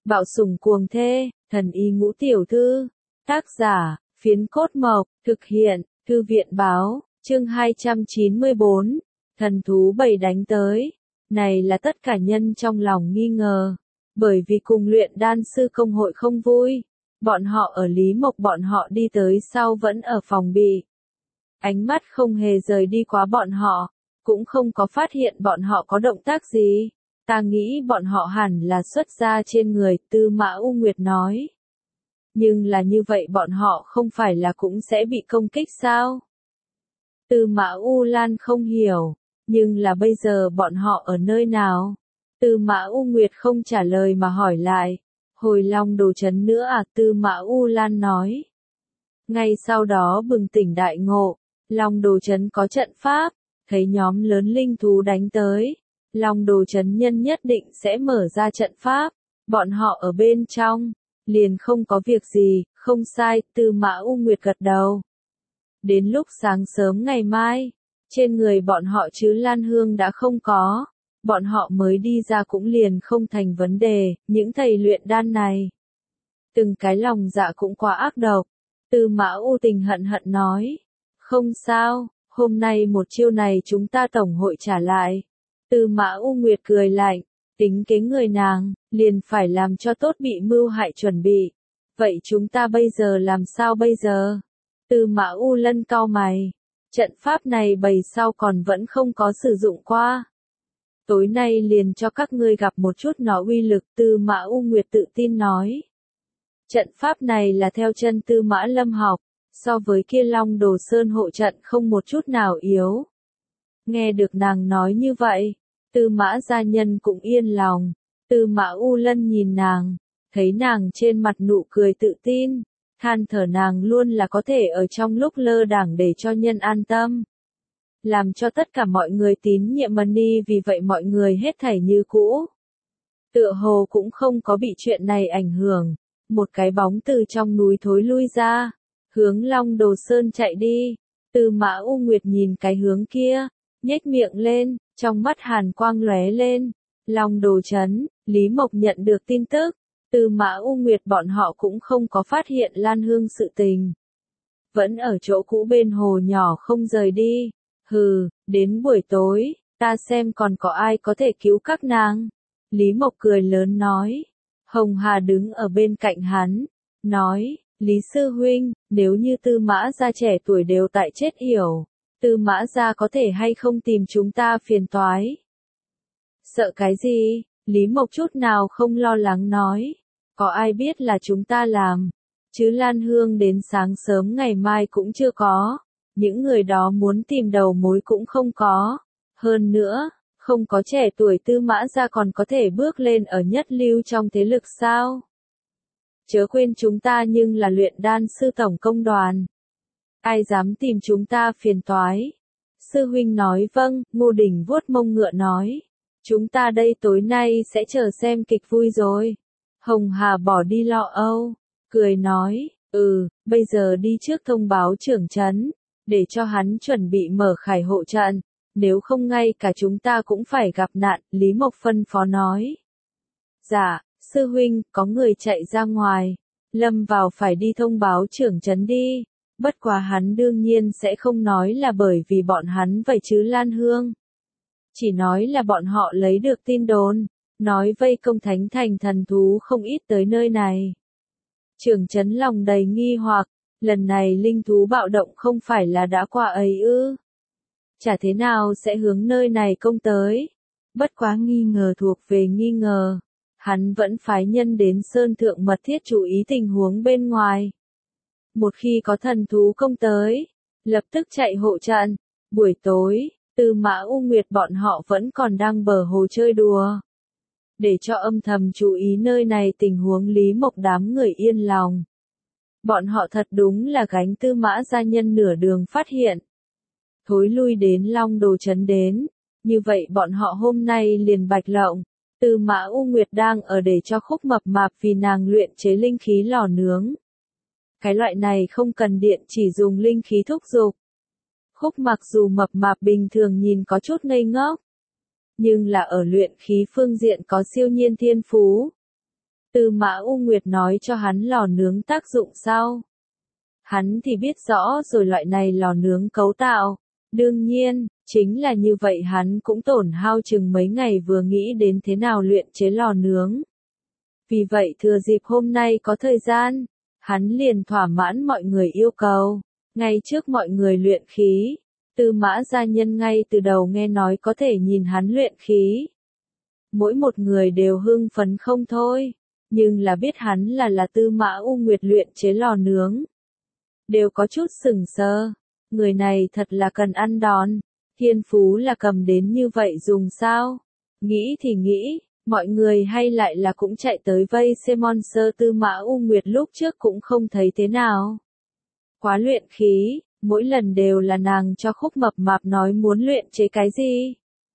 Bạo sủng cuồng thê, thần y ngũ tiểu thư. Tác giả, Phiến Cốt Mộc, thực hiện, Thư viện báo, chương 294, thần thú bầy đánh tới. Này là tất cả nhân trong lòng nghi ngờ, bởi vì cùng luyện đan sư công hội không vui. Bọn họ ở Lý Mộc bọn họ đi tới sau vẫn ở phòng bị. Ánh mắt không hề rời đi quá bọn họ, cũng không có phát hiện bọn họ có động tác gì. Ta nghĩ bọn họ hẳn là xuất ra trên người, Tư Mã U Nguyệt nói. Nhưng là như vậy bọn họ không phải là cũng sẽ bị công kích sao? Tư Mã U Lan không hiểu, nhưng là bây giờ bọn họ ở nơi nào? Tư Mã U Nguyệt không trả lời mà hỏi lại. Hồi Long Đồ Trấn nữa à? Tư Mã U Lan nói. Ngay sau đó bừng tỉnh đại ngộ, Long Đồ Trấn có trận pháp, thấy nhóm lớn linh thú đánh tới. Long Đồ Trấn nhân nhất định sẽ mở ra trận pháp, bọn họ ở bên trong, liền không có việc gì, không sai, Tư Mã U Nguyệt gật đầu. Đến lúc sáng sớm ngày mai, trên người bọn họ chứ Lan Hương đã không có, bọn họ mới đi ra cũng liền không thành vấn đề, những thầy luyện đan này. Từng cái lòng dạ cũng quá ác độc, Tư Mã U Tình hận hận nói, không sao, hôm nay một chiêu này chúng ta tổng hội trả lại. Tư Mã U Nguyệt cười lạnh, tính kế người nàng, liền phải làm cho tốt bị mưu hại chuẩn bị. Vậy chúng ta bây giờ làm sao bây giờ? Tư Mã U Lân cau mày, trận pháp này bày sau còn vẫn không có sử dụng qua. Tối nay liền cho các ngươi gặp một chút nó uy lực, Tư Mã U Nguyệt tự tin nói. Trận pháp này là theo chân Tư Mã Lâm học, so với kia Long Đồ Sơn hộ trận không một chút nào yếu. Nghe được nàng nói như vậy, Tư Mã gia nhân cũng yên lòng. Tư Mã U Lân nhìn nàng, thấy nàng trên mặt nụ cười tự tin, than thở nàng luôn là có thể ở trong lúc lơ đãng để cho nhân an tâm. Làm cho tất cả mọi người tín nhiệm Mani, vì vậy mọi người hết thảy như cũ. Tựa hồ cũng không có bị chuyện này ảnh hưởng, một cái bóng từ trong núi thối lui ra, hướng Long Đồ Sơn chạy đi. Tư Mã U Nguyệt nhìn cái hướng kia, nhếch miệng lên, trong mắt hàn quang lóe lên. Long Đồ Trấn, Lý Mộc nhận được tin tức, Tư Mã U Nguyệt bọn họ cũng không có phát hiện Lan Hương sự tình. Vẫn ở chỗ cũ bên hồ nhỏ không rời đi. Hừ, đến buổi tối, ta xem còn có ai có thể cứu các nàng. Lý Mộc cười lớn nói. Hồng Hà đứng ở bên cạnh hắn, nói, Lý Sư Huynh, nếu như Tư Mã gia trẻ tuổi đều tại chết yểu, Tư Mã gia có thể hay không tìm chúng ta phiền toái? Sợ cái gì? Lý Mộc chút nào không lo lắng nói. Có ai biết là chúng ta làm? Chứ Lan Hương đến sáng sớm ngày mai cũng chưa có. Những người đó muốn tìm đầu mối cũng không có. Hơn nữa, không có trẻ tuổi Tư Mã gia còn có thể bước lên ở nhất lưu trong thế lực sao? Chớ quên chúng ta nhưng là luyện đan sư tổng công đoàn. Ai dám tìm chúng ta phiền toái? Sư huynh nói vâng, Ngô Đình vuốt mông ngựa nói. Chúng ta đây tối nay sẽ chờ xem kịch vui rồi. Hồng Hà bỏ đi lo âu, cười nói, bây giờ đi trước thông báo trưởng trấn, để cho hắn chuẩn bị mở khải hộ trận, nếu không ngay cả chúng ta cũng phải gặp nạn, Lý Mộc phân phó nói. Dạ, sư huynh, có người chạy ra ngoài, lâm vào phải đi thông báo trưởng trấn đi, bất quá hắn đương nhiên sẽ không nói là bởi vì bọn hắn vậy chứ Lan Hương. Chỉ nói là bọn họ lấy được tin đồn, nói vây công Thánh Thành thần thú không ít tới nơi này. Trưởng trấn lòng đầy nghi hoặc, lần này linh thú bạo động không phải là đã qua ấy ư? Chả thế nào sẽ hướng nơi này công tới. Bất quá nghi ngờ thuộc về nghi ngờ, hắn vẫn phái nhân đến Sơn Thượng mật thiết chú ý tình huống bên ngoài. Một khi có thần thú công tới, lập tức chạy hộ trận. Buổi tối, Tư Mã U Nguyệt bọn họ vẫn còn đang bờ hồ chơi đùa. Để cho âm thầm chú ý nơi này tình huống, Lý Mộc đám người yên lòng. Bọn họ thật đúng là gánh Tư Mã gia nhân nửa đường phát hiện. Thối lui đến Long Đồ Trấn đến, như vậy bọn họ hôm nay liền bạch lộng. Tư Mã U Nguyệt đang ở để cho Khúc mập mạp vì nàng luyện chế linh khí lò nướng. Cái loại này không cần điện, chỉ dùng linh khí thúc dục. Khúc mặc dù mập mạp bình thường nhìn có chút ngây ngốc, nhưng là ở luyện khí phương diện có siêu nhiên thiên phú. Tư Mã U Nguyệt nói cho hắn lò nướng tác dụng sau. Hắn thì biết rõ rồi loại này lò nướng cấu tạo. Đương nhiên, chính là như vậy hắn cũng tổn hao chừng mấy ngày vừa nghĩ đến thế nào luyện chế lò nướng. Vì vậy thừa dịp hôm nay có thời gian, hắn liền thỏa mãn mọi người yêu cầu. Ngay trước mọi người luyện khí, Tư Mã gia nhân ngay từ đầu nghe nói có thể nhìn hắn luyện khí. Mỗi một người đều hưng phấn không thôi, nhưng là biết hắn là Tư Mã U Nguyệt luyện chế lò nướng. Đều có chút sừng sờ, người này thật là cần ăn đòn, thiên phú là cầm đến như vậy dùng sao? Nghĩ thì nghĩ, mọi người hay lại là cũng chạy tới vây xem Monster Tư Mã U Nguyệt lúc trước cũng không thấy thế nào. Quá luyện khí, mỗi lần đều là nàng cho Khúc Mập Mạp nói muốn luyện chế cái gì.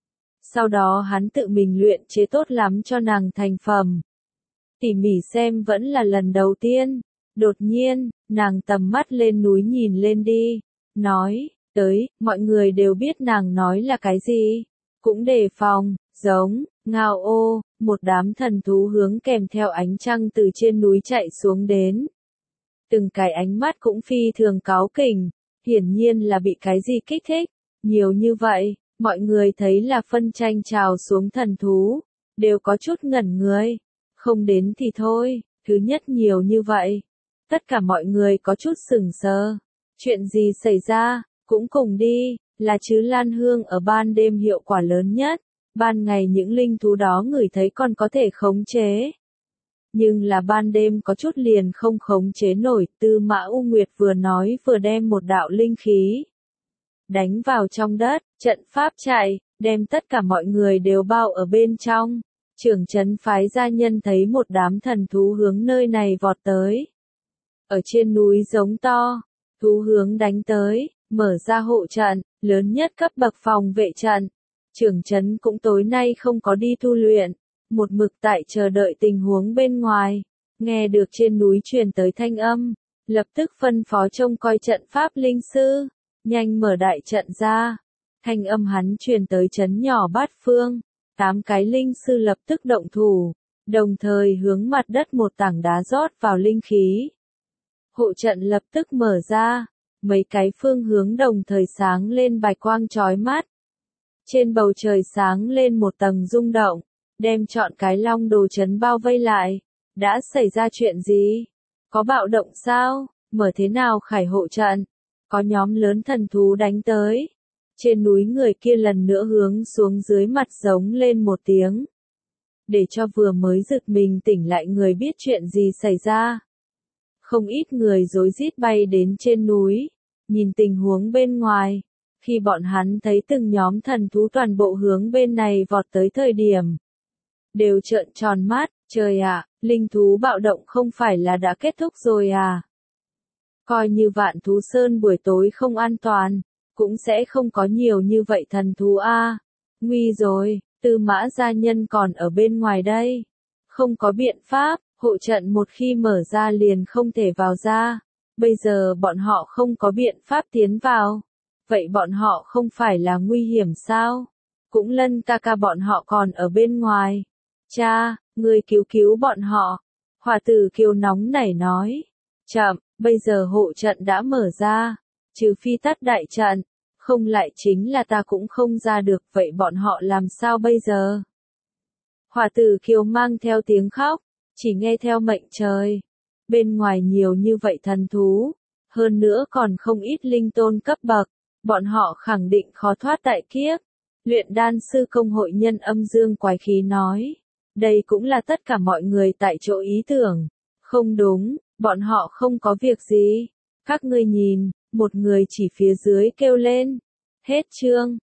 Sau đó hắn tự mình luyện chế tốt lắm cho nàng thành phẩm. Tỉ mỉ xem vẫn là lần đầu tiên. Đột nhiên, nàng tầm mắt lên núi nhìn lên đi. Nói, tới, mọi người đều biết nàng nói là cái gì. Cũng đề phòng, giống, ngao ô, một đám thần thú hướng kèm theo ánh trăng từ trên núi chạy xuống đến. Từng cái ánh mắt cũng phi thường cáu kỉnh, hiển nhiên là bị cái gì kích thích. Nhiều như vậy, mọi người thấy là phân tranh trào xuống thần thú, đều có chút ngẩn người. Không đến thì thôi, thứ nhất nhiều như vậy. Tất cả mọi người có chút sửng sờ. Chuyện gì xảy ra, cũng cùng đi, là chứ Lan Hương ở ban đêm hiệu quả lớn nhất. Ban ngày những linh thú đó ngửi thấy còn có thể khống chế. Nhưng là ban đêm có chút liền không khống chế nổi. Tư Mã U Nguyệt vừa nói vừa đem một đạo linh khí đánh vào trong đất, trận pháp chạy, đem tất cả mọi người đều bao ở bên trong. Trưởng trấn phái gia nhân thấy một đám thần thú hướng nơi này vọt tới. Ở trên núi giống to, thú hướng đánh tới, mở ra hộ trận, lớn nhất cấp bậc phòng vệ trận. Trưởng trấn cũng tối nay không có đi tu luyện, một mực tại chờ đợi tình huống bên ngoài. Nghe được trên núi truyền tới thanh âm, lập tức phân phó trông coi trận pháp linh sư, nhanh mở đại trận ra. Thanh âm hắn truyền tới trấn nhỏ Bát Phương, 8 cái linh sư lập tức động thủ, đồng thời hướng mặt đất một tảng đá rót vào linh khí. Hộ trận lập tức mở ra, mấy cái phương hướng đồng thời sáng lên bạch quang chói mắt. Trên bầu trời sáng lên một tầng rung động, đem trọn cái Long Đồ trấn bao vây lại. Đã xảy ra chuyện gì? Có bạo động sao? Mở thế nào khải hộ trận? Có nhóm lớn thần thú đánh tới. Trên núi người kia lần nữa hướng xuống dưới mặt giống lên một tiếng. Để cho vừa mới giật mình tỉnh lại người biết chuyện gì xảy ra. Không ít người rối rít bay đến trên núi, nhìn tình huống bên ngoài. Khi bọn hắn thấy từng nhóm thần thú toàn bộ hướng bên này vọt tới thời điểm, đều trợn tròn mắt, trời ạ, linh thú bạo động không phải là đã kết thúc rồi à? Coi như Vạn Thú Sơn buổi tối không an toàn, cũng sẽ không có nhiều như vậy thần thú a. Nguy rồi, Tư Mã gia nhân còn ở bên ngoài đây. Không có biện pháp, hộ trận một khi mở ra liền không thể vào ra. Bây giờ bọn họ không có biện pháp tiến vào. Vậy bọn họ không phải là nguy hiểm sao? Cũng Lân ca ca bọn họ còn ở bên ngoài. Cha, người cứu cứu bọn họ. Hòa tử Kiều nóng nảy nói. Chậm, bây giờ hộ trận đã mở ra. Trừ phi tắt đại trận. Không lại chính là ta cũng không ra được. Vậy bọn họ làm sao bây giờ? Hòa tử Kiều mang theo tiếng khóc. Chỉ nghe theo mệnh trời. Bên ngoài nhiều như vậy thần thú. Hơn nữa còn không ít linh tôn cấp bậc. Bọn họ khẳng định khó thoát đại kiếp. Luyện đan sư công hội Nhân Âm Dương quái khí nói. Đây cũng là tất cả mọi người tại chỗ ý tưởng. Không đúng, bọn họ không có việc gì. Các ngươi nhìn, một người chỉ phía dưới kêu lên. Hết chương.